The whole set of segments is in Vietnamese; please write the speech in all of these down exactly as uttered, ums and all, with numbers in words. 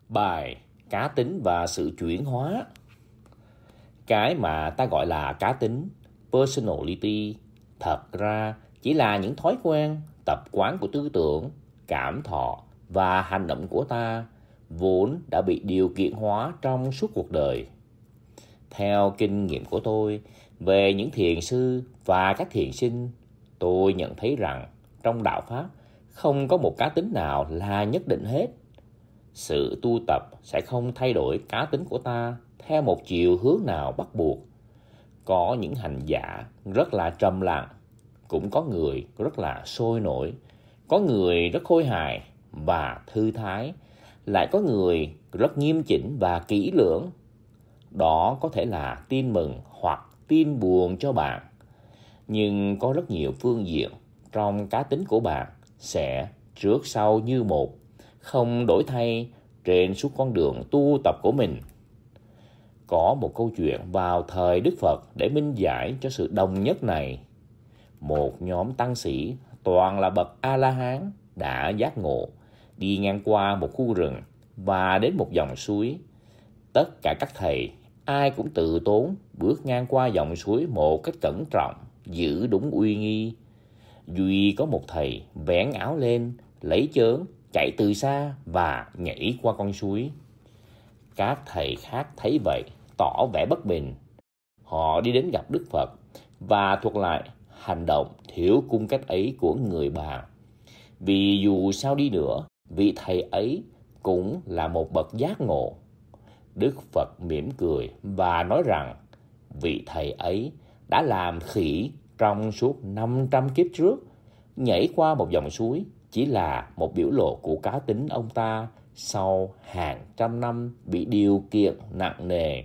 Bài cá tính và sự chuyển hóa. Cái mà ta gọi là cá tính, personality, thật ra chỉ là những thói quen, tập quán của tư tưởng, cảm thọ và hành động của ta, vốn đã bị điều kiện hóa trong suốt cuộc đời. Theo kinh nghiệm của tôi về những thiền sư và các thiền sinh, tôi nhận thấy rằng trong đạo Pháp không có một cá tính nào là nhất định hết. Sự tu tập sẽ không thay đổi cá tính của ta theo một chiều hướng nào bắt buộc. Có những hành giả rất là trầm lặng, cũng có người rất là sôi nổi, có người rất khôi hài và thư thái, lại có người rất nghiêm chỉnh và kỹ lưỡng. Đó có thể là tin mừng hoặc tin buồn cho bạn. Nhưng có rất nhiều phương diện trong cá tính của bạn sẽ trước sau như một, không đổi thay trên suốt con đường tu tập của mình. Có một câu chuyện vào thời Đức Phật để minh giải cho sự đồng nhất này. Một nhóm tăng sĩ toàn là bậc A-la-hán đã giác ngộ, đi ngang qua một khu rừng và đến một dòng suối. Tất cả các thầy ai cũng tự tốn bước ngang qua dòng suối một cách cẩn trọng, giữ đúng uy nghi. Duy có một thầy vén áo lên, lấy chớn, chạy từ xa và nhảy qua con suối. Các thầy khác thấy vậy, tỏ vẻ bất bình. Họ đi đến gặp Đức Phật và thuật lại hành động thiếu cung cách ấy của người bạn. Vì dù sao đi nữa, vị thầy ấy cũng là một bậc giác ngộ. Đức Phật mỉm cười và nói rằng vị thầy ấy đã làm khỉ trong suốt năm trăm kiếp trước. Nhảy qua một dòng suối chỉ là một biểu lộ của cá tính ông ta sau hàng trăm năm bị điều kiện nặng nề.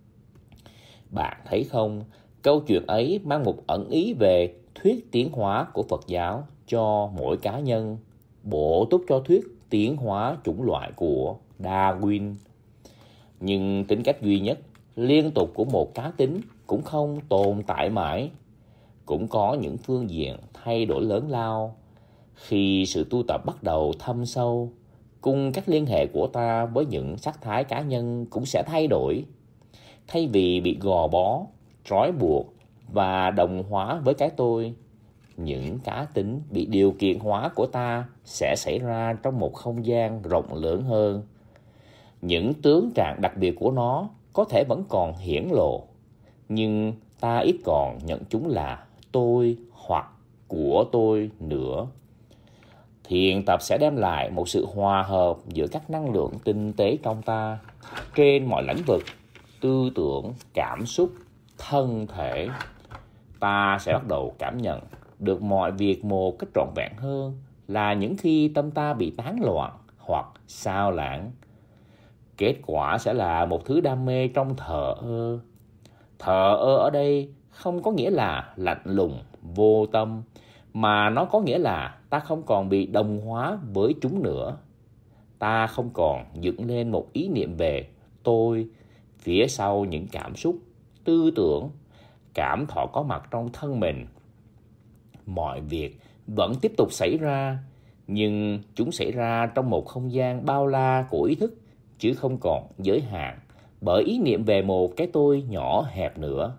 Bạn thấy không, câu chuyện ấy mang một ẩn ý về thuyết tiến hóa của Phật giáo cho mỗi cá nhân, bổ túc cho thuyết tiến hóa chủng loại của Darwin. Nhưng tính cách duy nhất, liên tục của một cá tính cũng không tồn tại mãi. Cũng có những phương diện thay đổi lớn lao. Khi sự tu tập bắt đầu thâm sâu, cùng các liên hệ của ta với những sắc thái cá nhân cũng sẽ thay đổi. Thay vì bị gò bó, trói buộc và đồng hóa với cái tôi, những cá tính bị điều kiện hóa của ta sẽ xảy ra trong một không gian rộng lớn hơn. Những tướng trạng đặc biệt của nó có thể vẫn còn hiển lộ, nhưng ta ít còn nhận chúng là tôi hoặc của tôi nữa. Thiền tập sẽ đem lại một sự hòa hợp giữa các năng lượng tinh tế trong ta trên mọi lĩnh vực: tư tưởng, cảm xúc, thân thể. Ta sẽ bắt đầu cảm nhận được mọi việc một cách trọn vẹn hơn là những khi tâm ta bị tán loạn hoặc sao lãng. Kết quả sẽ là một thứ đam mê trong thờ ơ. Thờ ơ ở đây không có nghĩa là lạnh lùng, vô tâm, mà nó có nghĩa là ta không còn bị đồng hóa với chúng nữa. Ta không còn dựng lên một ý niệm về tôi phía sau những cảm xúc, tư tưởng, cảm thọ có mặt trong thân mình. Mọi việc vẫn tiếp tục xảy ra, nhưng chúng xảy ra trong một không gian bao la của ý thức, chứ không còn giới hạn bởi ý niệm về một cái tôi nhỏ hẹp nữa.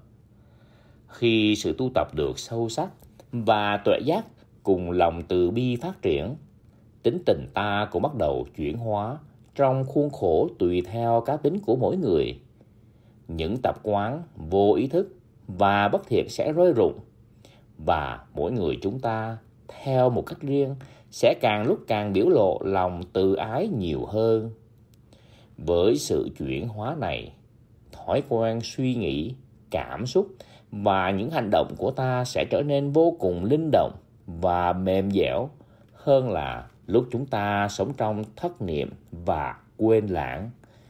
Khi sự tu tập được sâu sắc và tuệ giác cùng lòng từ bi phát triển, tính tình ta cũng bắt đầu chuyển hóa trong khuôn khổ tùy theo cá tính của mỗi người. Những tập quán vô ý thức và bất thiện sẽ rơi rụng, và mỗi người chúng ta theo một cách riêng sẽ càng lúc càng biểu lộ lòng từ ái nhiều hơn. Với sự chuyển hóa này, thói quen suy nghĩ, cảm xúc và những hành động của ta sẽ trở nên vô cùng linh động và mềm dẻo hơn là lúc chúng ta sống trong thất niệm và quên lãng.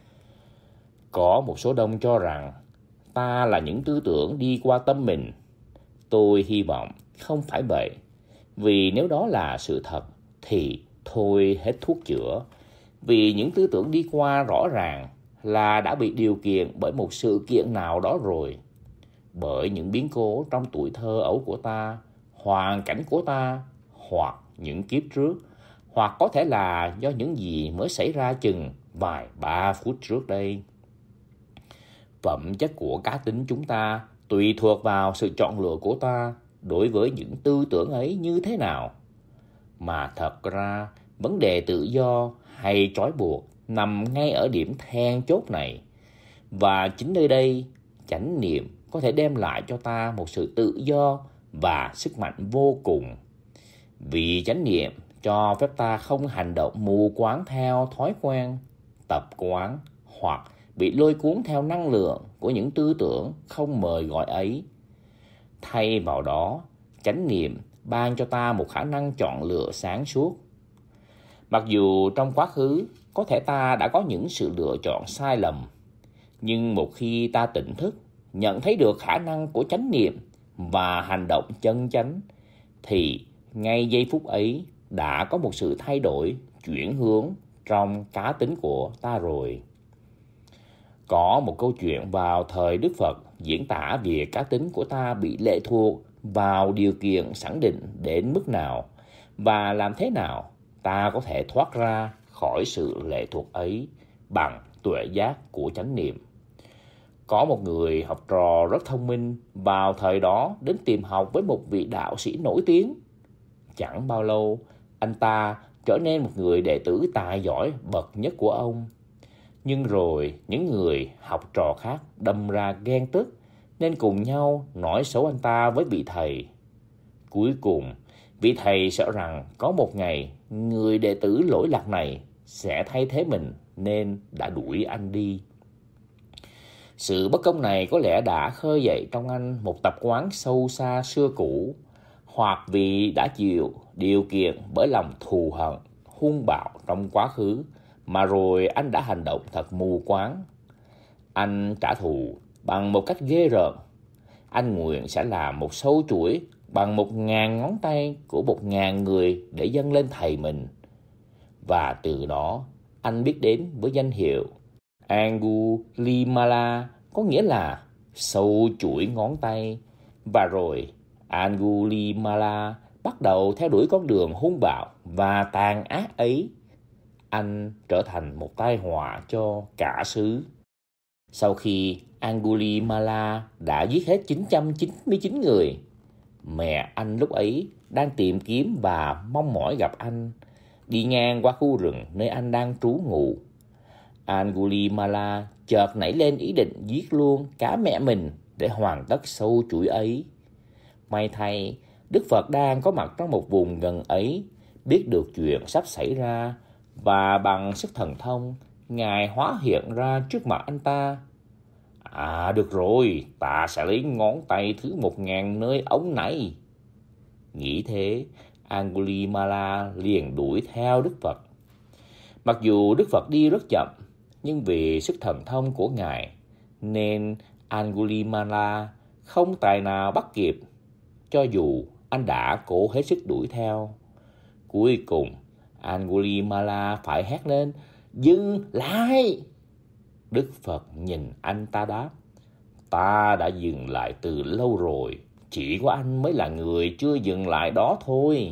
Có một số đông cho rằng ta là những tư tưởng đi qua tâm mình. Tôi hy vọng không phải vậy, vì nếu đó là sự thật thì thôi hết thuốc chữa. Vì những tư tưởng đi qua rõ ràng là đã bị điều kiện bởi một sự kiện nào đó rồi. Bởi những biến cố trong tuổi thơ ấu của ta, hoàn cảnh của ta, hoặc những kiếp trước, hoặc có thể là do những gì mới xảy ra chừng vài ba phút trước đây. Phẩm chất của cá tính chúng ta tùy thuộc vào sự chọn lựa của ta đối với những tư tưởng ấy như thế nào. Mà thật ra, vấn đề tự do hay trói buộc nằm ngay ở điểm then chốt này. Và chính nơi đây, chánh niệm có thể đem lại cho ta một sự tự do và sức mạnh vô cùng. Vì chánh niệm cho phép ta không hành động mù quáng theo thói quen, tập quán hoặc bị lôi cuốn theo năng lượng của những tư tưởng không mời gọi ấy. Thay vào đó, chánh niệm ban cho ta một khả năng chọn lựa sáng suốt. Mặc dù trong quá khứ có thể ta đã có những sự lựa chọn sai lầm, nhưng một khi ta tỉnh thức, nhận thấy được khả năng của chánh niệm và hành động chân chánh, thì ngay giây phút ấy đã có một sự thay đổi, chuyển hướng trong cá tính của ta rồi. Có một câu chuyện vào thời Đức Phật diễn tả về cá tính của ta bị lệ thuộc vào điều kiện sẵn định đến mức nào và làm thế nào ta có thể thoát ra khỏi sự lệ thuộc ấy bằng tuệ giác của chánh niệm. Có một người học trò rất thông minh vào thời đó đến tìm học với một vị đạo sĩ nổi tiếng. Chẳng bao lâu, anh ta trở nên một người đệ tử tài giỏi bậc nhất của ông. Nhưng rồi những người học trò khác đâm ra ghen tức nên cùng nhau nói xấu anh ta với vị thầy. Cuối cùng, vị thầy sợ rằng có một ngày người đệ tử lỗi lạc này sẽ thay thế mình nên đã đuổi anh đi. Sự bất công này có lẽ đã khơi dậy trong anh một tập quán sâu xa xưa cũ, hoặc vì đã chịu điều kiện bởi lòng thù hận, hung bạo trong quá khứ, mà rồi anh đã hành động thật mù quáng. Anh trả thù bằng một cách ghê rợn. Anh nguyện sẽ làm một sâu chuỗi bằng một ngàn ngón tay của một ngàn người để dâng lên thầy mình. Và từ đó, anh biết đến với danh hiệu Angulimala, có nghĩa là sâu chuỗi ngón tay. Và rồi, Angulimala bắt đầu theo đuổi con đường hung bạo và tàn ác ấy. Anh trở thành một tai họa cho cả xứ. Sau khi Angulimala đã giết hết chín trăm chín mươi chín người, mẹ anh lúc ấy đang tìm kiếm và mong mỏi gặp anh, đi ngang qua khu rừng nơi anh đang trú ngụ. Angulimala chợt nảy lên ý định giết luôn cả mẹ mình để hoàn tất sâu chuỗi ấy. May thay, Đức Phật đang có mặt trong một vùng gần ấy, biết được chuyện sắp xảy ra, và bằng sức thần thông, Ngài hóa hiện ra trước mặt anh ta. À, được rồi, ta sẽ lấy ngón tay thứ một ngàn nơi ống này. Nghĩ thế, Angulimala liền đuổi theo Đức Phật. Mặc dù Đức Phật đi rất chậm, nhưng vì sức thần thông của Ngài, nên Angulimala không tài nào bắt kịp, cho dù anh đã cố hết sức đuổi theo. Cuối cùng, Angulimala phải hét lên, dừng lại! Đức Phật nhìn anh ta đáp, ta đã dừng lại từ lâu rồi, chỉ có anh mới là người chưa dừng lại đó thôi.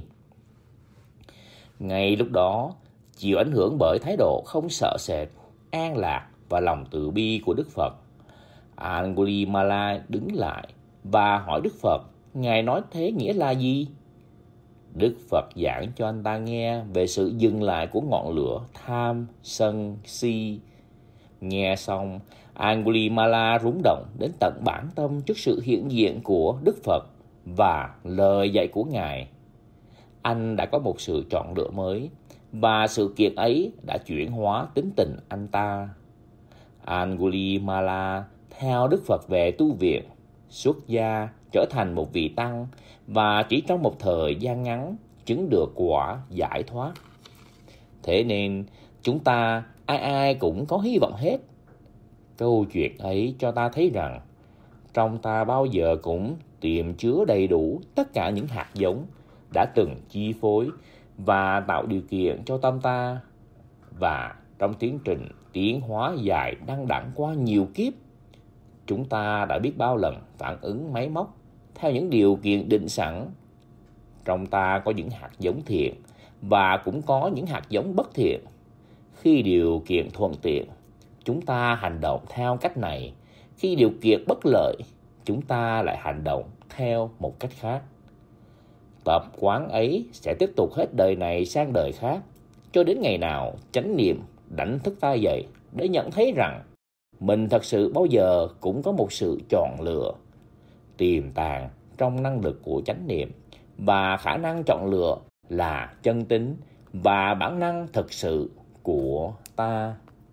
Ngay lúc đó, chịu ảnh hưởng bởi thái độ không sợ sệt, an lạc và lòng từ bi của Đức Phật, Angulimala đứng lại và hỏi Đức Phật, Ngài nói thế nghĩa là gì? Đức Phật giảng cho anh ta nghe về sự dừng lại của ngọn lửa tham, sân, si. Nghe xong, Angulimala rúng động đến tận bản tâm trước sự hiện diện của Đức Phật và lời dạy của Ngài. Anh đã có một sự chọn lựa mới, và sự kiện ấy đã chuyển hóa tính tình anh ta. Angulimala theo Đức Phật về tu viện, xuất gia trở thành một vị tăng, và chỉ trong một thời gian ngắn chứng được quả giải thoát. Thế nên chúng ta ai ai cũng có hy vọng hết. Câu chuyện ấy cho ta thấy rằng trong ta bao giờ cũng tiềm chứa đầy đủ tất cả những hạt giống đã từng chi phối và tạo điều kiện cho tâm ta. Và trong tiến trình tiến hóa dài đăng đẳng qua nhiều kiếp, chúng ta đã biết bao lần phản ứng máy móc theo những điều kiện định sẵn. Trong ta có những hạt giống thiện và cũng có những hạt giống bất thiện. Khi điều kiện thuận tiện, chúng ta hành động theo cách này. Khi điều kiện bất lợi, chúng ta lại hành động theo một cách khác. Tập quán ấy sẽ tiếp tục hết đời này sang đời khác, cho đến ngày nào chánh niệm đánh thức ta dậy để nhận thấy rằng mình thật sự bao giờ cũng có một sự chọn lựa tiềm tàng trong năng lực của chánh niệm, và khả năng chọn lựa là chân tính và bản năng thực sự của ta.